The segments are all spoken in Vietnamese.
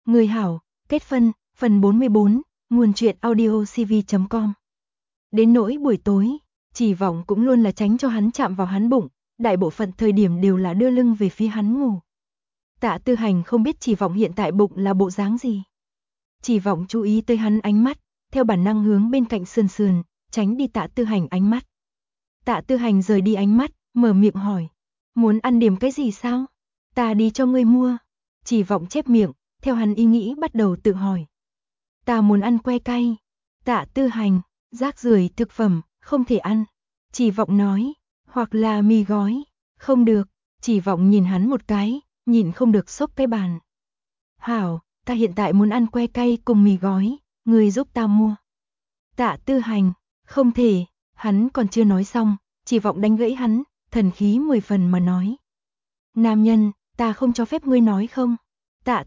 Người hảo, kết phân, phần 44, nguồn truyện audio cv.com. Đến nỗi buổi tối, Chỉ Vọng cũng luôn là tránh cho hắn chạm vào hắn bụng, đại bộ phận thời điểm đều là đưa lưng về phía hắn ngủ. Tạ Tư Hành không biết Chỉ Vọng hiện tại bụng là bộ dáng gì. Chỉ Vọng chú ý tới hắn ánh mắt, theo bản năng hướng bên cạnh sườn, tránh đi Tạ Tư Hành ánh mắt. Tạ Tư Hành rời đi ánh mắt, mở miệng hỏi, muốn ăn điểm cái gì sao? Ta đi cho ngươi mua. Chỉ Vọng chép miệng, theo hắn ý nghĩ bắt đầu tự hỏi. Ta muốn ăn que cay. Tạ Tư Hành, rác rưởi thực phẩm, không thể ăn. Chỉ Vọng nói, hoặc là mì gói. Không được. Chỉ Vọng nhìn hắn một cái, nhìn không được xốc cái bàn. Hảo, ta hiện tại muốn ăn que cay cùng mì gói, ngươi giúp ta mua. Tạ Tư Hành, không thể, hắn còn chưa nói xong, Chỉ Vọng đánh gãy hắn, thần khí 10 phần mà nói. Nam nhân, ta không cho phép ngươi nói không. Tạ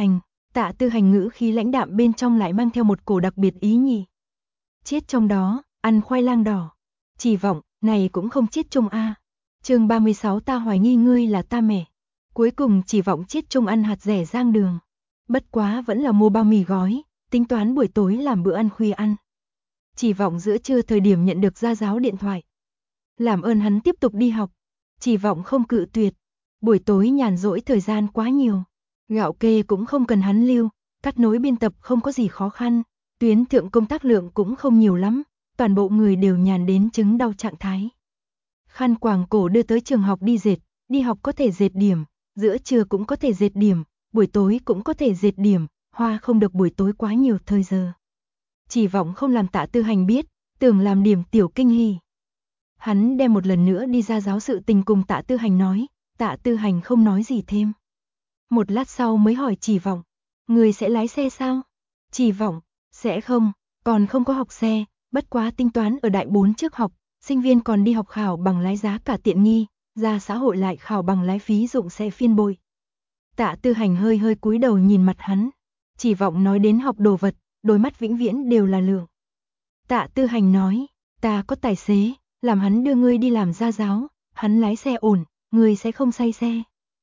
Tư Hành ngữ khí lãnh đạm bên trong lại mang theo một cổ đặc biệt ý nhị. Chiết trong đó, ăn khoai lang đỏ. Chỉ Vọng, này cũng không chiết chung a. Chương 36 ta hoài nghi ngươi là ta mẹ. Cuối cùng Chỉ Vọng chiết chung ăn hạt rẻ rang đường. Bất quá vẫn là mua bao mì gói, tính toán buổi tối làm bữa ăn khuya ăn. Chỉ Vọng giữa trưa thời điểm nhận được gia giáo điện thoại. Làm ơn hắn tiếp tục đi học. Chỉ Vọng không cự tuyệt. Buổi tối nhàn rỗi thời gian quá nhiều. Gạo kê cũng không cần hắn lưu, cắt nối biên tập không có gì khó khăn, tuyến thượng công tác lượng cũng không nhiều lắm, toàn bộ người đều nhàn đến chứng đau trạng thái. Khăn quàng cổ đưa tới trường học đi dệt, đi học có thể dệt điểm, giữa trưa cũng có thể dệt điểm, buổi tối cũng có thể dệt điểm, hoa không được buổi tối quá nhiều thời giờ. Chỉ Vọng không làm Tạ Tư Hành biết, tưởng làm điểm tiểu kinh hỉ. Hắn đem một lần nữa đi ra giáo sự tình cùng Tạ Tư Hành nói, Tạ Tư Hành không nói gì thêm. Một lát sau mới hỏi Chỉ Vọng, người sẽ lái xe sao? Chỉ Vọng, sẽ không, còn không có học xe, bất quá tính toán ở đại 4 trước học, sinh viên còn đi học khảo bằng lái giá cả tiện nghi, ra xã hội lại khảo bằng lái phí dụng xe phiên bội. Tạ Tư Hành hơi cúi đầu nhìn mặt hắn, Chỉ Vọng nói đến học đồ vật, đôi mắt vĩnh viễn đều là lượng. Tạ Tư Hành nói, ta có tài xế, làm hắn đưa ngươi đi làm gia giáo, hắn lái xe ổn, ngươi sẽ không say xe.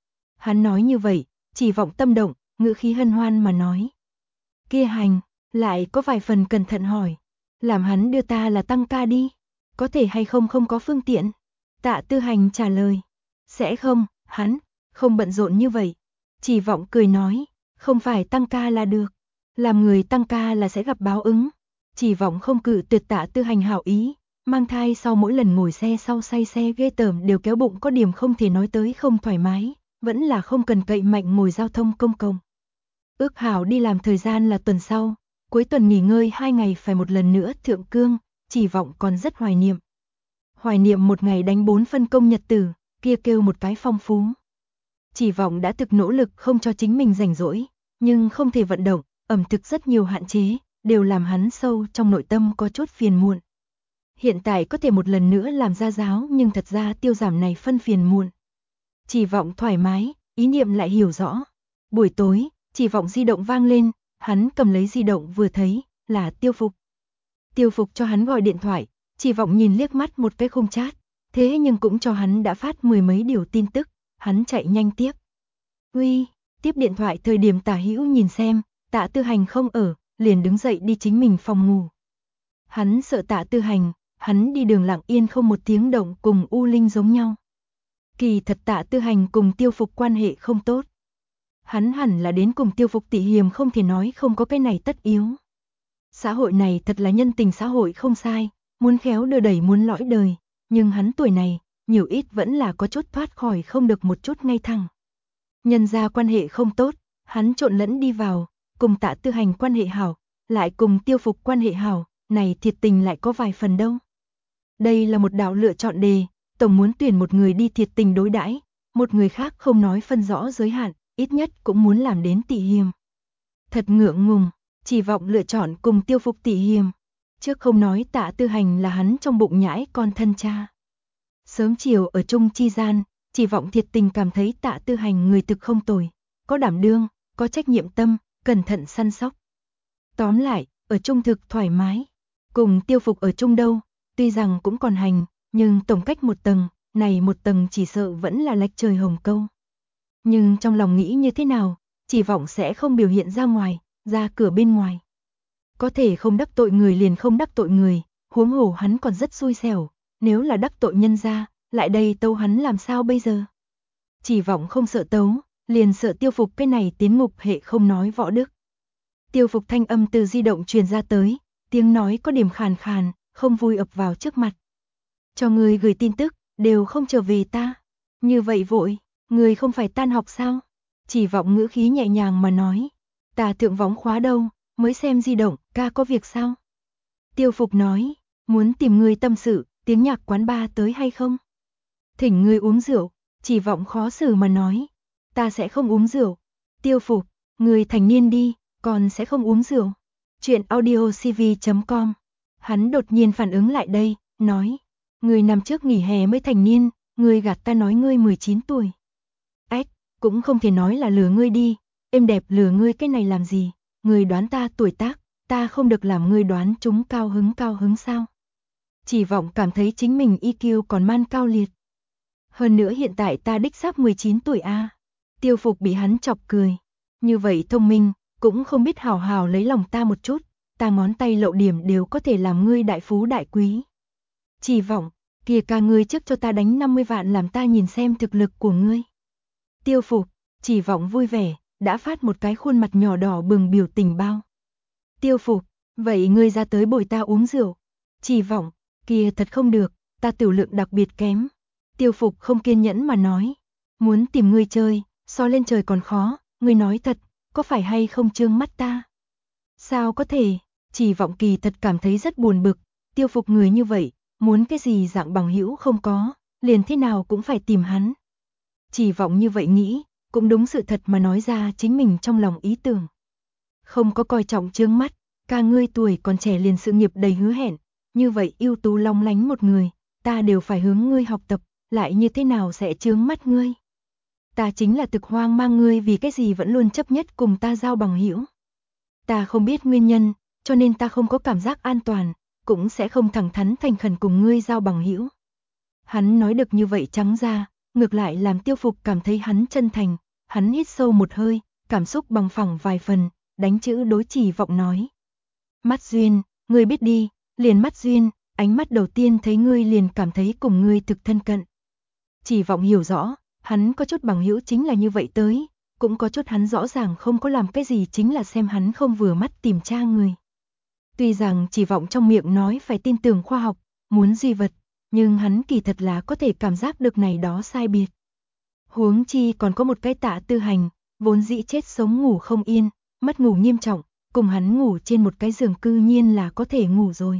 Hắn nói như vậy, Chỉ Vọng tâm động, ngữ khí hân hoan mà nói. Kia Hành, lại có vài phần cẩn thận hỏi, làm hắn đưa ta là tăng ca đi, có thể hay không không có phương tiện. Tạ Tư Hành trả lời, sẽ không, hắn, không bận rộn như vậy. Chỉ Vọng cười nói, không phải tăng ca là được, làm người tăng ca là sẽ gặp báo ứng. Chỉ Vọng không cự tuyệt Tạ Tư Hành hảo ý, mang thai sau mỗi lần ngồi xe sau say xe ghê tởm đều kéo bụng có điểm không thể nói tới không thoải mái, vẫn là không cần cậy mạnh ngồi giao thông công cộng. Ước hảo đi làm thời gian là tuần sau, cuối tuần nghỉ ngơi 2 ngày phải một lần nữa thượng cương, Chỉ Vọng còn rất hoài niệm. Hoài niệm một ngày đánh 4 phân công nhật tử, kia kêu một cái phong phú. Chỉ Vọng đã thực nỗ lực không cho chính mình rảnh rỗi, nhưng không thể vận động, ẩm thực rất nhiều hạn chế, đều làm hắn sâu trong nội tâm có chút phiền muộn. Hiện tại có thể một lần nữa làm gia giáo nhưng thật ra tiêu giảm này phân phiền muộn. Chỉ Vọng thoải mái, ý niệm lại hiểu rõ. Buổi tối, Chỉ Vọng di động vang lên, hắn cầm lấy di động vừa thấy, là Tiêu Phục. Tiêu Phục cho hắn gọi điện thoại, Chỉ Vọng nhìn liếc mắt một cái khung chat, thế nhưng cũng cho hắn đã phát 10 mấy điều tin tức, hắn chạy nhanh tiếp. Uy, tiếp điện thoại thời điểm Tả Hữu nhìn xem, Tạ Tư Hành không ở, liền đứng dậy đi chính mình phòng ngủ. Hắn sợ Tạ Tư Hành, hắn đi đường lặng yên không một tiếng động cùng U Linh giống nhau. Kỳ thật Tạ Tư Hành cùng Tiêu Phục quan hệ không tốt. Hắn hẳn là đến cùng Tiêu Phục tỉ hiềm không thể nói không có cái này tất yếu. Xã hội này thật là nhân tình xã hội không sai, muốn khéo đưa đẩy muốn lõi đời, nhưng hắn tuổi này, nhiều ít vẫn là có chút thoát khỏi không được một chút ngay thẳng. Nhân ra quan hệ không tốt, hắn trộn lẫn đi vào, cùng Tạ Tư Hành quan hệ hảo, lại cùng Tiêu Phục quan hệ hảo, này thiệt tình lại có vài phần đâu. Đây là một đạo lựa chọn đề, tổng muốn tuyển một người đi thiệt tình đối đãi, một người khác không nói phân rõ giới hạn, ít nhất cũng muốn làm đến tỉ hiềm. Thật ngượng ngùng, Chỉ Vọng lựa chọn cùng Tiêu Phục tỉ hiềm. Trước không nói Tạ Tư Hành là hắn trong bụng nhãi con thân cha. Sớm chiều ở chung chi gian, Chỉ Vọng thiệt tình cảm thấy Tạ Tư Hành người thực không tồi, có đảm đương, có trách nhiệm tâm, cẩn thận săn sóc. Tóm lại, ở chung thực thoải mái. Cùng Tiêu Phục ở chung đâu, tuy rằng cũng còn hành, nhưng tổng cách một tầng, này một tầng chỉ sợ vẫn là lệch trời hồng câu. Nhưng trong lòng nghĩ như thế nào, Chỉ vọng sẽ không biểu hiện ra ngoài, ra cửa bên ngoài. Có thể không đắc tội người liền không đắc tội người, huống hồ hắn còn rất xui xẻo, nếu là đắc tội nhân gia, lại đây tấu hắn làm sao bây giờ? Chỉ vọng không sợ tấu, liền sợ Tiêu Phục cái này tiến ngục hệ không nói võ đức. Tiêu Phục thanh âm từ di động truyền ra tới, tiếng nói có điểm khàn khàn, không vui ập vào trước mặt. Cho người gửi tin tức, đều không trở về ta. Như vậy vội, người không phải tan học sao? Chỉ vọng ngữ khí nhẹ nhàng mà nói. Ta thượng võng khóa đâu, mới xem di động, ca có việc sao? Tiêu Phục nói, muốn tìm người tâm sự, tiếng nhạc quán bar tới hay không? Thỉnh người uống rượu, Chỉ vọng khó xử mà nói. Ta sẽ không uống rượu. Tiêu Phục, người thành niên đi, còn sẽ không uống rượu. Chuyện audiocv.com. Hắn đột nhiên phản ứng lại đây, nói. Người năm trước nghỉ hè mới thành niên, người gạt ta nói ngươi 19 tuổi. Ách, cũng không thể nói là lừa ngươi đi, em đẹp lừa ngươi cái này làm gì, người đoán ta tuổi tác, ta không được làm ngươi đoán chúng cao hứng sao. Chỉ vọng cảm thấy chính mình EQ còn man cao liệt. Hơn nữa hiện tại ta đích xác 19 tuổi a. Tiêu Phục bị hắn chọc cười. Như vậy thông minh, cũng không biết hào hào lấy lòng ta một chút, ta ngón tay lậu điểm đều có thể làm ngươi đại phú đại quý. Chỉ vọng, kìa ca ngươi trước cho ta đánh 50 vạn làm ta nhìn xem thực lực của ngươi. Tiêu Phục, Chỉ vọng vui vẻ, đã phát một cái khuôn mặt nhỏ đỏ bừng biểu tình bao. Tiêu Phục, vậy ngươi ra tới bồi ta uống rượu. Chỉ vọng, kìa thật không được, ta tiểu lượng đặc biệt kém. Tiêu Phục không kiên nhẫn mà nói, muốn tìm ngươi chơi, so lên trời còn khó, ngươi nói thật, có phải hay không trương mắt ta? Sao có thể, Chỉ vọng kỳ thật cảm thấy rất buồn bực, Tiêu Phục người như vậy, muốn cái gì dạng bằng hữu không có, liền thế nào cũng phải tìm hắn. Chỉ vọng như vậy nghĩ, cũng đúng sự thật mà nói ra chính mình trong lòng ý tưởng. Không có coi trọng trương mắt, ca ngươi tuổi còn trẻ liền sự nghiệp đầy hứa hẹn, như vậy ưu tú long lánh một người, ta đều phải hướng ngươi học tập, lại như thế nào sẽ chướng mắt ngươi. Ta chính là thực hoang mang ngươi vì cái gì vẫn luôn chấp nhất cùng ta giao bằng hữu. Ta không biết nguyên nhân, cho nên ta không có cảm giác an toàn, cũng sẽ không thẳng thắn thành khẩn cùng ngươi giao bằng hữu. Hắn nói được như vậy trắng ra, ngược lại làm Tiêu Phục cảm thấy hắn chân thành, hắn hít sâu một hơi, cảm xúc bằng phẳng vài phần, đánh chữ đối Chỉ vọng nói. Mắt duyên, ngươi biết đi, liền mắt duyên, ánh mắt đầu tiên thấy ngươi liền cảm thấy cùng ngươi thực thân cận. Chỉ vọng hiểu rõ, hắn có chút bằng hữu chính là như vậy tới, cũng có chút hắn rõ ràng không có làm cái gì chính là xem hắn không vừa mắt tìm tra người. Tuy rằng Chỉ vọng trong miệng nói phải tin tưởng khoa học, muốn duy vật, nhưng hắn kỳ thật là có thể cảm giác được này đó sai biệt. Huống chi còn có một cái Tạ Tư Hành, vốn dĩ chết sống ngủ không yên, mất ngủ nghiêm trọng, cùng hắn ngủ trên một cái giường cư nhiên là có thể ngủ rồi.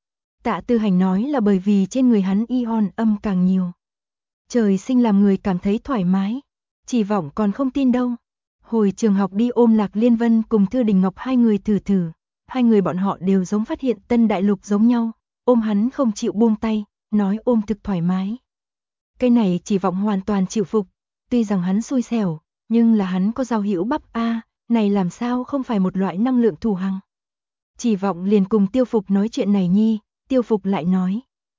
Tạ Tư Hành nói là bởi vì trên người hắn ion âm càng nhiều. Trời sinh làm người cảm thấy thoải mái, Chỉ vọng còn không tin đâu. Hồi trường học đi ôm Lạc Liên Vân cùng Thư Đình Ngọc hai người thử, hai người bọn họ đều giống phát hiện tân đại lục giống nhau, ôm hắn không chịu buông tay, nói ôm thực thoải mái. Cái này Chỉ vọng hoàn toàn chịu phục, tuy rằng hắn xui xẻo, nhưng là hắn có giao hữu bắp a, này làm sao không phải một loại năng lượng thù hằng. Chỉ vọng liền cùng Tiêu Phục nói chuyện này nhi, Tiêu Phục lại nói.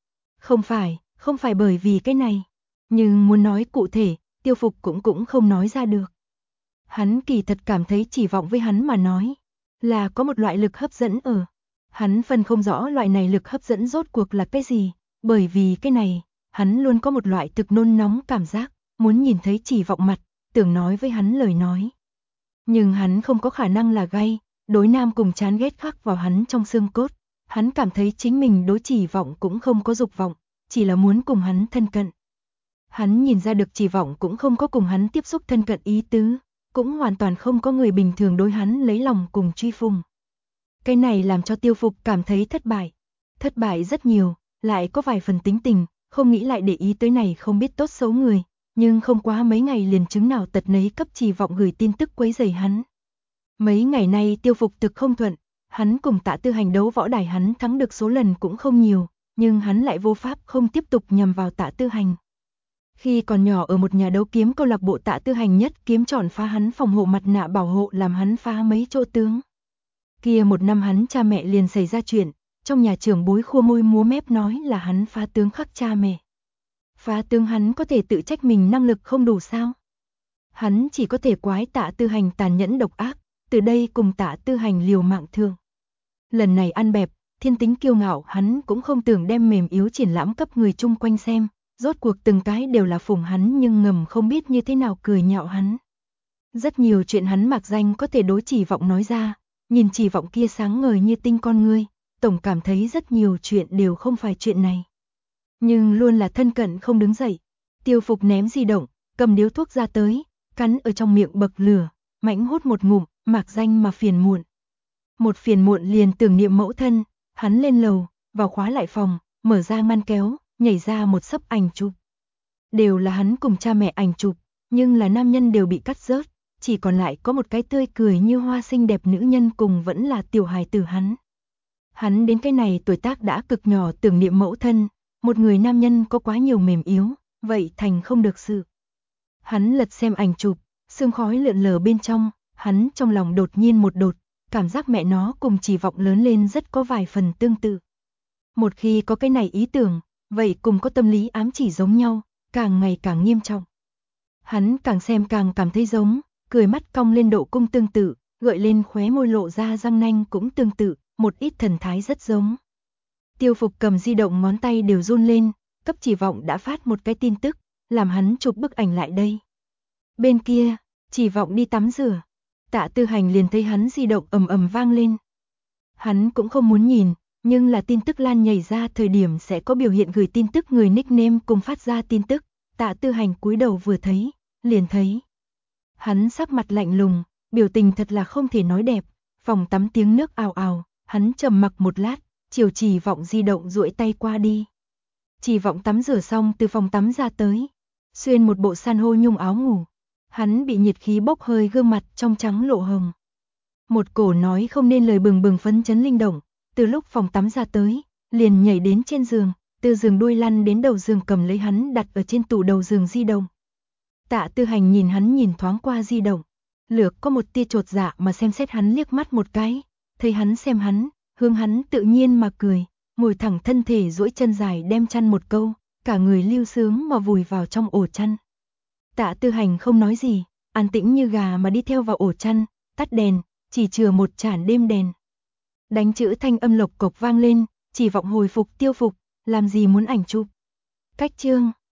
Không phải bởi vì cái này, nhưng muốn nói cụ thể, Tiêu Phục cũng không nói ra được. Hắn kỳ thật cảm thấy Chỉ vọng với hắn mà nói, là có một loại lực hấp dẫn ở. Hắn phân không rõ loại này lực hấp dẫn rốt cuộc là cái gì, bởi vì cái này, hắn luôn có một loại thực nôn nóng cảm giác, muốn nhìn thấy Chỉ vọng mặt, tưởng nói với hắn lời nói. Nhưng hắn không có khả năng là gay, đối nam cùng chán ghét khắc vào hắn trong xương cốt. Hắn cảm thấy chính mình đối Chỉ vọng cũng không có dục vọng, chỉ là muốn cùng hắn thân cận. Hắn nhìn ra được Chỉ vọng cũng không có cùng hắn tiếp xúc thân cận ý tứ, cũng hoàn toàn không có người bình thường đối hắn lấy lòng cùng truy phùng. Cái này làm cho Tiêu Phục cảm thấy thất bại rất nhiều, lại có vài phần tính tình, không nghĩ lại để ý tới này không biết tốt xấu người, nhưng không quá mấy ngày liền chứng nào tật nấy cấp Chỉ vọng gửi tin tức quấy rầy hắn. Mấy ngày nay Tiêu Phục thực không thuận, hắn cùng Tạ Tư Hành đấu võ đài hắn thắng được số lần cũng không nhiều, nhưng hắn lại vô pháp không tiếp tục nhằm vào Tạ Tư Hành. Khi còn nhỏ ở một nhà đấu kiếm câu lạc bộ, Tạ Tư Hành nhất kiếm tròn phá hắn phòng hộ mặt nạ bảo hộ làm hắn phá mấy chỗ tướng. Kia một năm hắn cha mẹ liền xảy ra chuyện, trong nhà trưởng bối khua môi múa mép nói là hắn phá tướng khắc cha mẹ. Phá tướng hắn có thể tự trách mình năng lực không đủ sao? Hắn chỉ có thể quái Tạ Tư Hành tàn nhẫn độc ác, từ đây cùng Tạ Tư Hành liều mạng thương. Lần này ăn bẹp, thiên tính kiêu ngạo hắn cũng không tưởng đem mềm yếu triển lãm cấp người chung quanh xem, rốt cuộc từng cái đều là phụng hắn nhưng ngầm không biết như thế nào cười nhạo hắn. Rất nhiều chuyện hắn mặc danh có thể đối Chỉ Vọng nói ra, nhìn Chỉ Vọng kia sáng ngời như tinh con ngươi, tổng cảm thấy rất nhiều chuyện đều không phải chuyện này. Nhưng luôn là thân cận không đứng dậy. Tiêu Phục ném di động, cầm điếu thuốc ra tới, cắn ở trong miệng bậc lửa, mãnh hút một ngụm, mạc danh mà phiền muộn. Một phiền muộn liền tưởng niệm mẫu thân, hắn lên lầu, vào khóa lại phòng, mở ra ngăn kéo, nhảy ra một xấp ảnh chụp. Đều là hắn cùng cha mẹ ảnh chụp, nhưng là nam nhân đều bị cắt rớt, chỉ còn lại có một cái tươi cười như hoa xinh đẹp nữ nhân cùng vẫn là tiểu hài tử hắn. Hắn đến cái này tuổi tác đã cực nhỏ tưởng niệm mẫu thân, một người nam nhân có quá nhiều mềm yếu, vậy thành không được sự. Hắn lật xem ảnh chụp, sương khói lượn lờ bên trong, hắn trong lòng đột nhiên một đột, cảm giác mẹ nó cùng Chỉ Vọng lớn lên rất có vài phần tương tự. Một khi có cái này ý tưởng, vậy cùng có tâm lý ám chỉ giống nhau, càng ngày càng nghiêm trọng. Hắn càng xem càng cảm thấy giống, cười mắt cong lên độ cung tương tự, gợi lên khóe môi lộ ra răng nanh cũng tương tự, một ít thần thái rất giống. Tiêu Phục cầm di động ngón tay đều run lên, cấp Chỉ Vọng đã phát một cái tin tức, làm hắn chụp bức ảnh lại đây. Bên kia, Chỉ Vọng đi tắm rửa, Tạ Tư Hành liền thấy hắn di động ầm ầm vang lên. Hắn cũng không muốn nhìn, nhưng là tin tức lan nhảy ra thời điểm sẽ có biểu hiện gửi tin tức người nickname cùng phát ra tin tức, Tạ Tư Hành cúi đầu vừa thấy, liền thấy. Hắn sắc mặt lạnh lùng, biểu tình thật là không thể nói đẹp, phòng tắm tiếng nước ào ào, hắn trầm mặc một lát, chiều Chỉ Vọng di động duỗi tay qua đi. Chỉ Vọng tắm rửa xong từ phòng tắm ra tới, xuyên một bộ san hô nhung áo ngủ. Hắn bị nhiệt khí bốc hơi gương mặt trong trắng lộ hồng. Một cổ nói không nên lời bừng bừng phấn chấn linh động, từ lúc phòng tắm ra tới, liền nhảy đến trên giường, từ giường đuôi lăn đến đầu giường cầm lấy hắn đặt ở trên tủ đầu giường di động. Tạ Tư Hành nhìn hắn nhìn thoáng qua di động, lược có một tia chột dạ mà xem xét hắn liếc mắt một cái, thấy hắn xem hắn, hướng hắn tự nhiên mà cười, ngồi thẳng thân thể duỗi chân dài đem chăn một câu, cả người lưu sướng mà vùi vào trong ổ chăn. Tạ Tư Hành không nói gì, an tĩnh như gà mà đi theo vào ổ chăn, tắt đèn, chỉ chừa một chản đêm đèn. Đánh chữ thanh âm lộc cộc vang lên, Chỉ Vọng hồi phục Tiêu Phục, làm gì muốn ảnh chụp. Cách chương